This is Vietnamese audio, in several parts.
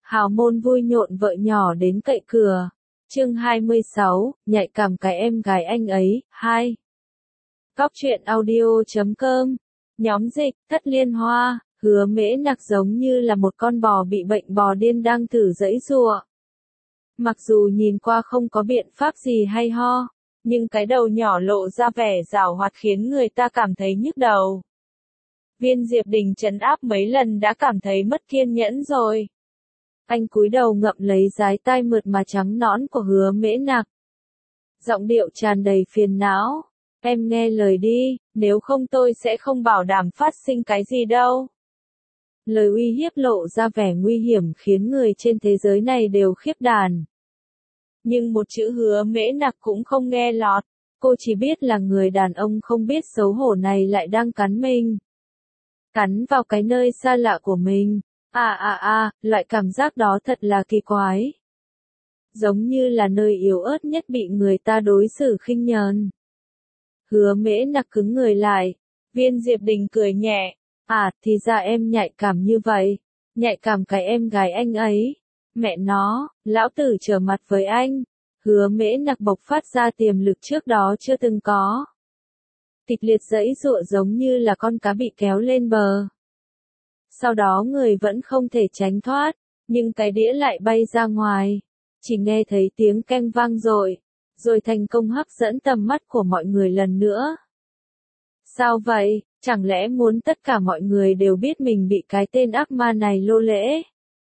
Hào môn vui nhộn vợ nhỏ đến cậy cửa. Chương 26, nhạy cảm cái em gái anh ấy, 2. Góc truyện audio.com. Nhóm dịch, Thất Liên Hoa, Hứa Mễ Nặc giống như là một con bò bị bệnh bò điên đang thử giãy giụa. Mặc dù nhìn qua không có biện pháp gì hay ho, nhưng cái đầu nhỏ lộ ra vẻ giảo hoạt khiến người ta cảm thấy nhức đầu. Viên Diệp Đình trấn áp mấy lần đã cảm thấy mất kiên nhẫn rồi. Anh cúi đầu ngậm lấy dái tai mượt mà trắng nõn của Hứa Mễ Nặc. Giọng điệu tràn đầy phiền não. Em nghe lời đi, nếu không tôi sẽ không bảo đảm phát sinh cái gì đâu. Lời uy hiếp lộ ra vẻ nguy hiểm khiến người trên thế giới này đều khiếp đàn. Nhưng một chữ Hứa Mễ Nặc cũng không nghe lọt. Cô chỉ biết là người đàn ông không biết xấu hổ này lại đang cắn mình. Cắn vào cái nơi xa lạ của mình. Loại cảm giác đó thật là kỳ quái. Giống như là nơi yếu ớt nhất bị người ta đối xử khinh nhờn. Hứa Mễ Nặc cứng người lại. Viên Diệp Đình cười nhẹ. Thì ra em nhạy cảm như vậy. Nhạy cảm cái em gái anh ấy. Mẹ nó, lão tử trở mặt với anh. Hứa Mễ Nặc bộc phát ra tiềm lực trước đó chưa từng có. Kịch liệt giãy giụa giống như là con cá bị kéo lên bờ. Sau đó người vẫn không thể tránh thoát, nhưng cái đĩa lại bay ra ngoài. Chỉ nghe thấy tiếng keng vang rồi thành công hấp dẫn tầm mắt của mọi người lần nữa. Sao vậy, chẳng lẽ muốn tất cả mọi người đều biết mình bị cái tên ác ma này lô lễ?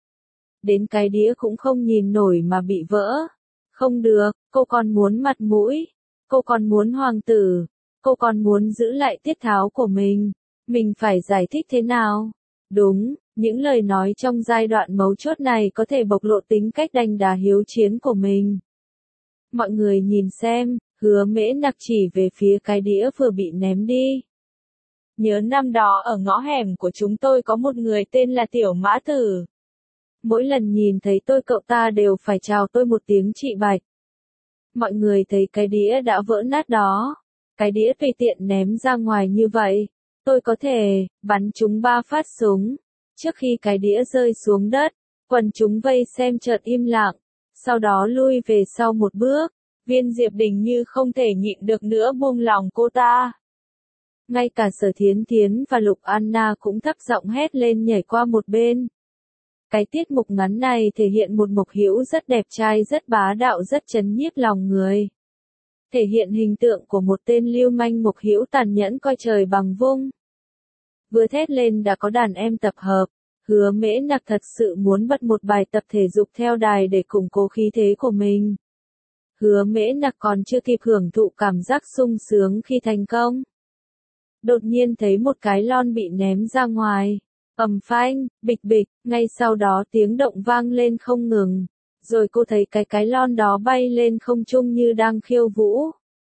Đến cái đĩa cũng không nhìn nổi mà bị vỡ. Không được, cô còn muốn mặt mũi, cô còn muốn hoàng tử, cô còn muốn giữ lại tiết tháo của mình. Mình phải giải thích thế nào? Đúng, những lời nói trong giai đoạn mấu chốt này có thể bộc lộ tính cách đanh đá hiếu chiến của mình. Mọi người nhìn xem, Hứa Mễ Nặc chỉ về phía cái đĩa vừa bị ném đi. Nhớ năm đó ở ngõ hẻm của chúng tôi có một người tên là Tiểu Mã Tử. Mỗi lần nhìn thấy tôi cậu ta đều phải chào tôi một tiếng chị Bạch. Mọi người thấy cái đĩa đã vỡ nát đó. Cái đĩa tùy tiện ném ra ngoài như vậy. Tôi có thể bắn chúng 3 phát súng. Trước khi cái đĩa rơi xuống đất, quần chúng vây xem chợt im lặng. Sau đó lui về sau một bước. Viên Diệp Đình như không thể nhịn được nữa buông lòng cô ta. Ngay cả Sở Thiến Thiến và Lục Anna cũng thấp giọng hét lên nhảy qua một bên. Cái tiết mục ngắn này thể hiện một Mộc Hữu rất đẹp trai, rất bá đạo, rất chấn nhiếp lòng người. Thể hiện hình tượng của một tên lưu manh Mộc Hữu tàn nhẫn coi trời bằng vung. Vừa thét lên đã có đàn em tập hợp. Hứa Mễ Nặc thật sự muốn bật một bài tập thể dục theo đài để củng cố khí thế của mình. Hứa Mễ Nặc còn chưa kịp hưởng thụ cảm giác sung sướng khi thành công. Đột nhiên thấy một cái lon bị ném ra ngoài. Ầm phanh, bịch bịch, ngay sau đó tiếng động vang lên không ngừng. Rồi cô thấy cái lon đó bay lên không trung như đang khiêu vũ.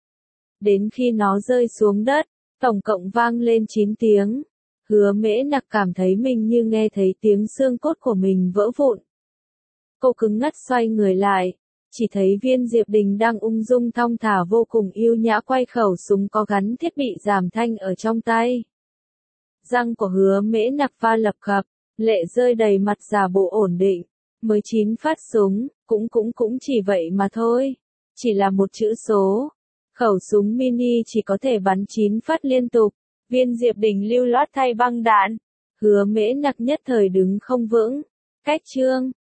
Đến khi nó rơi xuống đất, tổng cộng vang lên 9 tiếng. Hứa Mễ Nặc cảm thấy mình như nghe thấy tiếng xương cốt của mình vỡ vụn. Cô cứng ngắc xoay người lại. Chỉ thấy Viên Diệp Đình đang ung dung thong thả vô cùng yêu nhã quay khẩu súng có gắn thiết bị giảm thanh ở trong tay. Răng của Hứa Mễ Nặc va lập cập, lệ rơi đầy mặt giả bộ ổn định. Mới 9 phát súng, cũng chỉ vậy mà thôi. Chỉ là một chữ số. Khẩu súng mini chỉ có thể bắn 9 phát liên tục. Viên Diệp Đình lưu loát thay băng đạn. Hứa Mễ Nặc nhất thời đứng không vững. Cách chương.